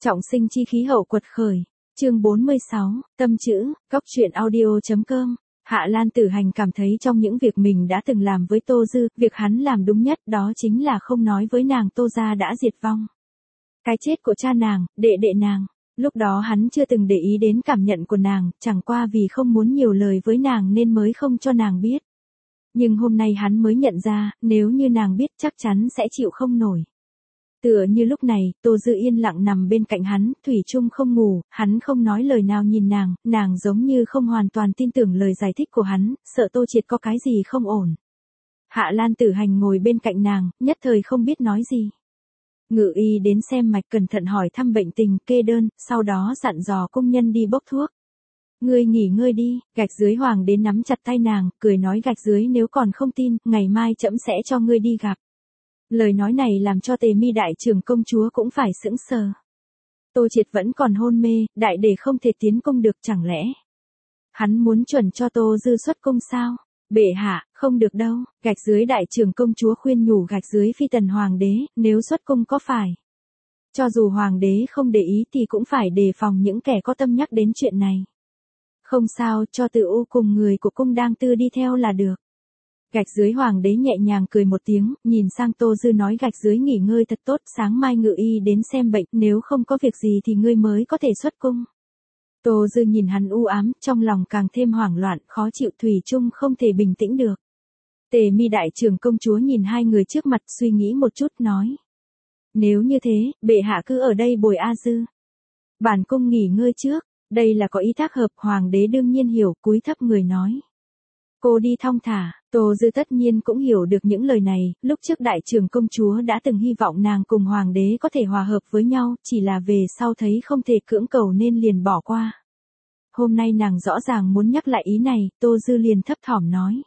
Trọng sinh chi khí hậu quật khởi. Chương 46, tâm chữ, góc truyện audio.com. Hạ Lan Tử Hành cảm thấy trong những việc mình đã từng làm với Tô Dư, việc hắn làm đúng nhất đó chính là không nói với nàng Tô gia đã diệt vong. Cái chết của cha nàng, đệ nàng. Lúc đó hắn chưa từng để ý đến cảm nhận của nàng, chẳng qua vì không muốn nhiều lời với nàng nên mới không cho nàng biết. Nhưng hôm nay hắn mới nhận ra, nếu như nàng biết chắc chắn sẽ chịu không nổi. Tựa như lúc này, Tô Dư yên lặng nằm bên cạnh hắn, thủy chung không ngủ, hắn không nói lời nào nhìn nàng giống như không hoàn toàn tin tưởng lời giải thích của hắn, sợ Tô Triệt có cái gì không ổn. Hạ Lan Tử Hành ngồi bên cạnh nàng, nhất thời không biết nói gì. Ngự y đến xem mạch cẩn thận hỏi thăm bệnh tình, kê đơn, sau đó dặn dò công nhân đi bốc thuốc. Ngươi nghỉ ngơi đi, Gạch Dưới Hoàng đến nắm chặt tay nàng, cười nói Gạch Dưới nếu còn không tin, ngày mai trẫm sẽ cho ngươi đi gặp. Lời nói này làm cho Tề Mi đại trưởng công chúa cũng phải sững sờ. Tô Triệt vẫn còn hôn mê, đại để không thể tiến công được chẳng lẽ. Hắn muốn chuẩn cho Tô Dư xuất cung sao? Bệ hạ, không được đâu, Gạch Dưới đại trưởng công chúa khuyên nhủ Gạch Dưới phi tần hoàng đế, nếu xuất cung có phải. Cho dù hoàng đế không để ý thì cũng phải đề phòng những kẻ có tâm nhắc đến chuyện này. Không sao, cho Tử U cùng người của cung đang tư đi theo là được. Gạch Dưới Hoàng đế nhẹ nhàng cười một tiếng, nhìn sang Tô Dư nói Gạch Dưới nghỉ ngơi thật tốt, sáng mai ngự y đến xem bệnh, nếu không có việc gì thì ngươi mới có thể xuất cung. Tô Dư nhìn hắn u ám, trong lòng càng thêm hoảng loạn, khó chịu thủy chung không thể bình tĩnh được. Tề Mi đại trưởng công chúa nhìn hai người trước mặt suy nghĩ một chút nói. Nếu như thế, bệ hạ cứ ở đây bồi A Dư. Bản cung nghỉ ngơi trước, đây là có ý tác hợp, hoàng đế đương nhiên hiểu, cúi thấp người nói. Cô đi thong thả, Tô Dư tất nhiên cũng hiểu được những lời này, lúc trước đại trưởng công chúa đã từng hy vọng nàng cùng hoàng đế có thể hòa hợp với nhau, chỉ là về sau thấy không thể cưỡng cầu nên liền bỏ qua. Hôm nay nàng rõ ràng muốn nhắc lại ý này, Tô Dư liền thấp thỏm nói.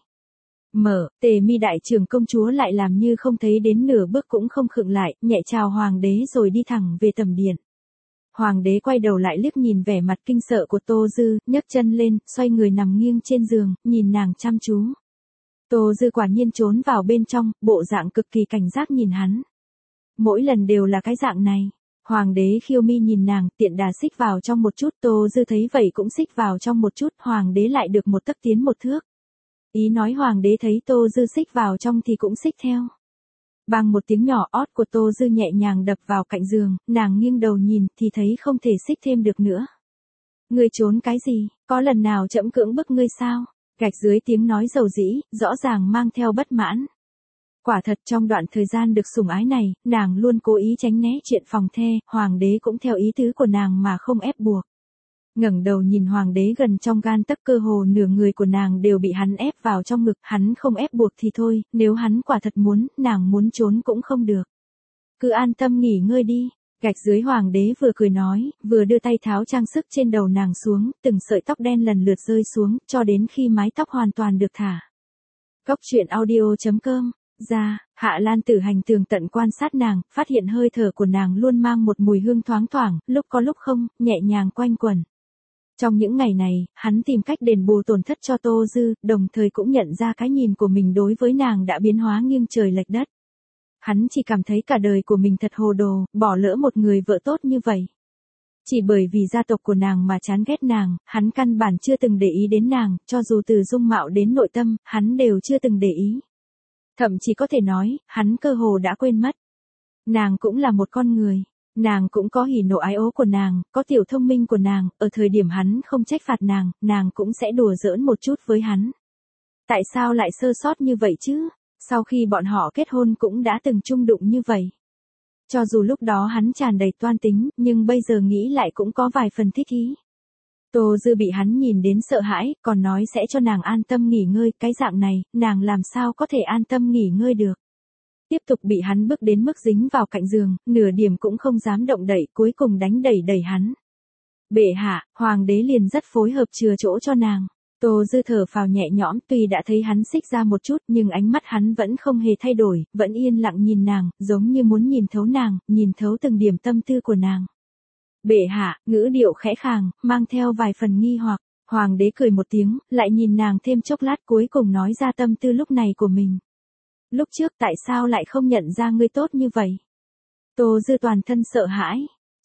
Tề Mi đại trưởng công chúa lại làm như không thấy đến nửa bước cũng không khựng lại, nhẹ chào hoàng đế rồi đi thẳng về tầm điện. Hoàng đế quay đầu lại liếc nhìn vẻ mặt kinh sợ của Tô Dư, nhấc chân lên, xoay người nằm nghiêng trên giường, nhìn nàng chăm chú. Tô Dư quả nhiên trốn vào bên trong, bộ dạng cực kỳ cảnh giác nhìn hắn. Mỗi lần đều là cái dạng này. Hoàng đế khiêu mi nhìn nàng, tiện đà xích vào trong một chút, Tô Dư thấy vậy cũng xích vào trong một chút, hoàng đế lại được một tấc tiến một thước. Ý nói hoàng đế thấy Tô Dư xích vào trong thì cũng xích theo. Bằng một tiếng nhỏ ót của Tô Dư nhẹ nhàng đập vào cạnh giường, nàng nghiêng đầu nhìn thì thấy không thể xích thêm được nữa. Ngươi trốn cái gì, có lần nào trẫm cưỡng bức ngươi sao? Gạch Dưới tiếng nói dầu dĩ, rõ ràng mang theo bất mãn. Quả thật trong đoạn thời gian được sủng ái này, nàng luôn cố ý tránh né chuyện phòng the, hoàng đế cũng theo ý tứ của nàng mà không ép buộc. Ngẩng đầu nhìn hoàng đế gần trong gan tấc, cơ hồ nửa người của nàng đều bị hắn ép vào trong ngực, hắn không ép buộc thì thôi, nếu hắn quả thật muốn, nàng muốn trốn cũng không được. Cứ an tâm nghỉ ngơi đi, Gạch Dưới hoàng đế vừa cười nói, vừa đưa tay tháo trang sức trên đầu nàng xuống, từng sợi tóc đen lần lượt rơi xuống, cho đến khi mái tóc hoàn toàn được thả. Góc truyện audio.com. Hạ Lan Tử Hành tường tận quan sát nàng, phát hiện hơi thở của nàng luôn mang một mùi hương thoáng thoảng, lúc có lúc không, nhẹ nhàng quanh quẩn. Trong những ngày này, hắn tìm cách đền bù tổn thất cho Tô Dư, đồng thời cũng nhận ra cái nhìn của mình đối với nàng đã biến hóa nghiêng trời lệch đất. Hắn chỉ cảm thấy cả đời của mình thật hồ đồ, bỏ lỡ một người vợ tốt như vậy. Chỉ bởi vì gia tộc của nàng mà chán ghét nàng, hắn căn bản chưa từng để ý đến nàng, cho dù từ dung mạo đến nội tâm, hắn đều chưa từng để ý. Thậm chí có thể nói, hắn cơ hồ đã quên mất. Nàng cũng là một con người. Nàng cũng có hỉ nộ ái ố của nàng, có tiểu thông minh của nàng, ở thời điểm hắn không trách phạt nàng cũng sẽ đùa giỡn một chút với hắn. Tại sao lại sơ sót như vậy chứ? Sau khi bọn họ kết hôn cũng đã từng chung đụng như vậy. Cho dù lúc đó hắn tràn đầy toan tính, nhưng bây giờ nghĩ lại cũng có vài phần thích ý. Tô Dư bị hắn nhìn đến sợ hãi, còn nói sẽ cho nàng an tâm nghỉ ngơi, cái dạng này, nàng làm sao có thể an tâm nghỉ ngơi được. Tiếp tục bị hắn bước đến mức dính vào cạnh giường, nửa điểm cũng không dám động đậy, cuối cùng đánh đẩy hắn. Bệ hạ, hoàng đế liền rất phối hợp chừa chỗ cho nàng. Tô Dư thở phào nhẹ nhõm, tuy đã thấy hắn xích ra một chút nhưng ánh mắt hắn vẫn không hề thay đổi, vẫn yên lặng nhìn nàng, giống như muốn nhìn thấu nàng, nhìn thấu từng điểm tâm tư của nàng. Bệ hạ, ngữ điệu khẽ khàng, mang theo vài phần nghi hoặc. Hoàng đế cười một tiếng, lại nhìn nàng thêm chốc lát, cuối cùng nói ra tâm tư lúc này của mình. Lúc trước tại sao lại không nhận ra ngươi tốt như vậy? Tô Dư toàn thân sợ hãi.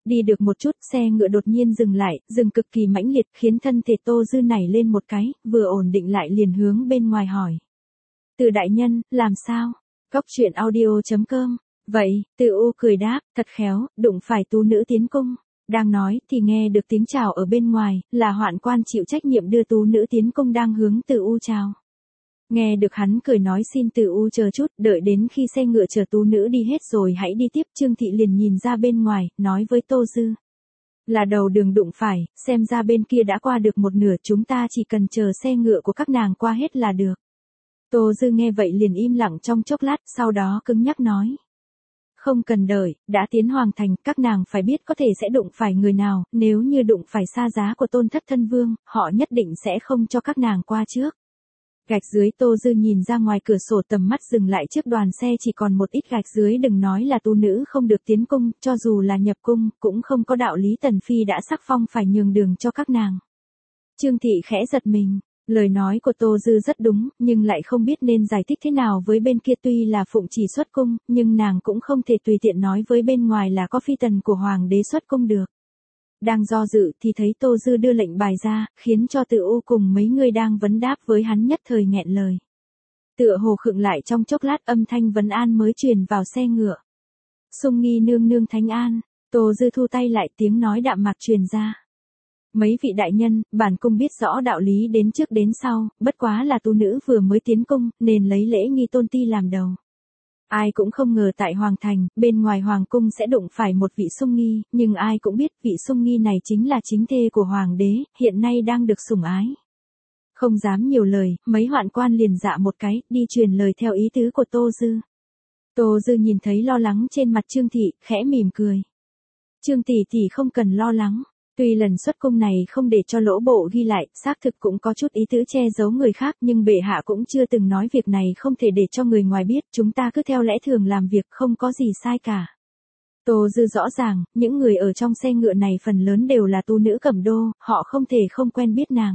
Đi được một chút, xe ngựa đột nhiên dừng lại, dừng cực kỳ mãnh liệt, khiến thân thể Tô Dư nảy lên một cái, vừa ổn định lại liền hướng bên ngoài hỏi. Từ đại nhân, làm sao? Góc truyện audio.com. Vậy, Từ U cười đáp, thật khéo, đụng phải tú nữ tiến cung. Đang nói thì nghe được tiếng chào ở bên ngoài, là hoạn quan chịu trách nhiệm đưa tú nữ tiến cung đang hướng Từ U chào. Nghe được hắn cười nói xin Từ U chờ chút, đợi đến khi xe ngựa chở tú nữ đi hết rồi hãy đi tiếp. Trương Thị liền nhìn ra bên ngoài, nói với Tô Dư. Là đầu đường đụng phải, xem ra bên kia đã qua được một nửa, chúng ta chỉ cần chờ xe ngựa của các nàng qua hết là được. Tô Dư nghe vậy liền im lặng trong chốc lát, sau đó cứng nhắc nói. Không cần đợi, đã tiến hoàng thành, các nàng phải biết có thể sẽ đụng phải người nào, nếu như đụng phải xa giá của Tôn Thất Thân Vương, họ nhất định sẽ không cho các nàng qua trước. Gạch dưới. Tô Dư nhìn ra ngoài cửa sổ, tầm mắt dừng lại trước đoàn xe chỉ còn một ít gạch dưới. Đừng nói là tú nữ không được tiến cung, cho dù là nhập cung, cũng không có đạo lý Tần Phi đã sắc phong phải nhường đường cho các nàng. Trương Thị khẽ giật mình, lời nói của Tô Dư rất đúng, nhưng lại không biết nên giải thích thế nào với bên kia. Tuy là phụng chỉ xuất cung, nhưng nàng cũng không thể tùy tiện nói với bên ngoài là có phi tần của hoàng đế xuất cung được. Đang do dự thì thấy Tô Dư đưa lệnh bài ra, khiến cho Từ U cùng mấy người đang vấn đáp với hắn nhất thời nghẹn lời. Tựa hồ khựng lại trong chốc lát, âm thanh vấn an mới truyền vào xe ngựa. Sung nghi nương nương thánh an. Tô Dư thu tay lại, tiếng nói đạm mạc truyền ra. Mấy vị đại nhân, bản cung biết rõ đạo lý đến trước đến sau, bất quá là tú nữ vừa mới tiến cung, nên lấy lễ nghi tôn ti làm đầu. Ai cũng không ngờ tại hoàng thành, bên ngoài hoàng cung sẽ đụng phải một vị sung nghi, nhưng ai cũng biết vị sung nghi này chính là chính thê của hoàng đế, hiện nay đang được sủng ái. Không dám nhiều lời, mấy hoạn quan liền dạ một cái, đi truyền lời theo ý tứ của Tô Dư. Tô Dư nhìn thấy lo lắng trên mặt Trương Thị, khẽ mỉm cười. Trương tỷ tỷ không cần lo lắng. Tuy lần xuất cung này không để cho lỗ bộ ghi lại, xác thực cũng có chút ý tứ che giấu người khác, nhưng bệ hạ cũng chưa từng nói việc này không thể để cho người ngoài biết, chúng ta cứ theo lẽ thường làm việc, không có gì sai cả. Tô Dư rõ ràng, những người ở trong xe ngựa này phần lớn đều là tú nữ Cẩm Đô, họ không thể không quen biết nàng.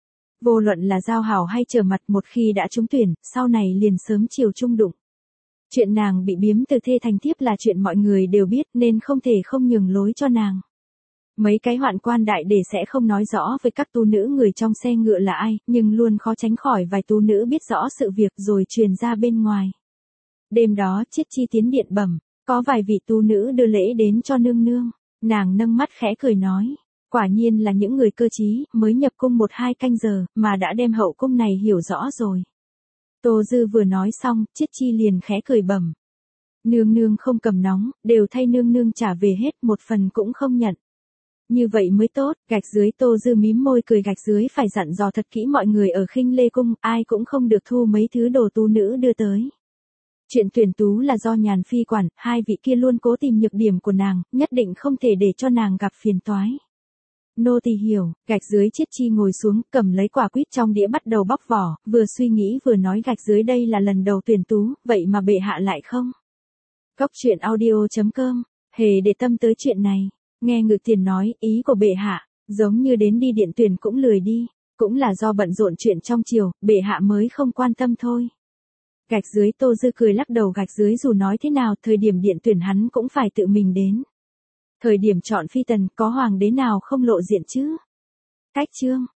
Vô luận là giao hảo hay trở mặt, một khi đã trúng tuyển, sau này liền sớm chiều chung đụng. Chuyện nàng bị biếm từ thê thành thiếp là chuyện mọi người đều biết, nên không thể không nhường lối cho nàng. Mấy cái hoạn quan đại để sẽ không nói rõ với các tú nữ người trong xe ngựa là ai, nhưng luôn khó tránh khỏi vài tú nữ biết rõ sự việc rồi truyền ra bên ngoài. Đêm đó Chiết Chi tiến điện bẩm, có vài vị tú nữ đưa lễ đến cho nương nương. Nàng nâng mắt khẽ cười nói, quả nhiên là những người cơ trí, mới nhập cung 1-2 canh giờ, mà đã đem hậu cung này hiểu rõ rồi. Tô Dư vừa nói xong, Chiết Chi liền khẽ cười bẩm. Nương nương không cầm nóng, đều thay nương nương trả về hết, một phần cũng không nhận. Như vậy mới tốt. Gạch dưới. Tô Dư mím môi cười. Gạch dưới phải dặn dò thật kỹ mọi người ở Khinh Lê Cung, ai cũng không được thu mấy thứ đồ tú nữ đưa tới. Chuyện tuyển tú là do Nhàn Phi quản, hai vị kia luôn cố tìm nhược điểm của nàng, nhất định không thể để cho nàng gặp phiền toái. Nô tỳ hiểu. Gạch dưới. Chiết Chi ngồi xuống, cầm lấy quả quýt trong đĩa bắt đầu bóc vỏ, vừa suy nghĩ vừa nói. Gạch dưới. Đây là lần đầu tuyển tú, vậy mà bệ hạ lại không. Góc truyện audio.com. Hề để tâm tới chuyện này. Nghe Ngự Tiền nói, ý của bệ hạ, giống như đến đi điện tuyển cũng lười đi, cũng là do bận rộn chuyện trong triều, bệ hạ mới không quan tâm thôi. Gạch dưới. Tô Dư cười lắc đầu. Gạch dưới. Dù nói thế nào, thời điểm điện tuyển hắn cũng phải tự mình đến. Thời điểm chọn phi tần, có hoàng đế nào không lộ diện chứ? Cách chương.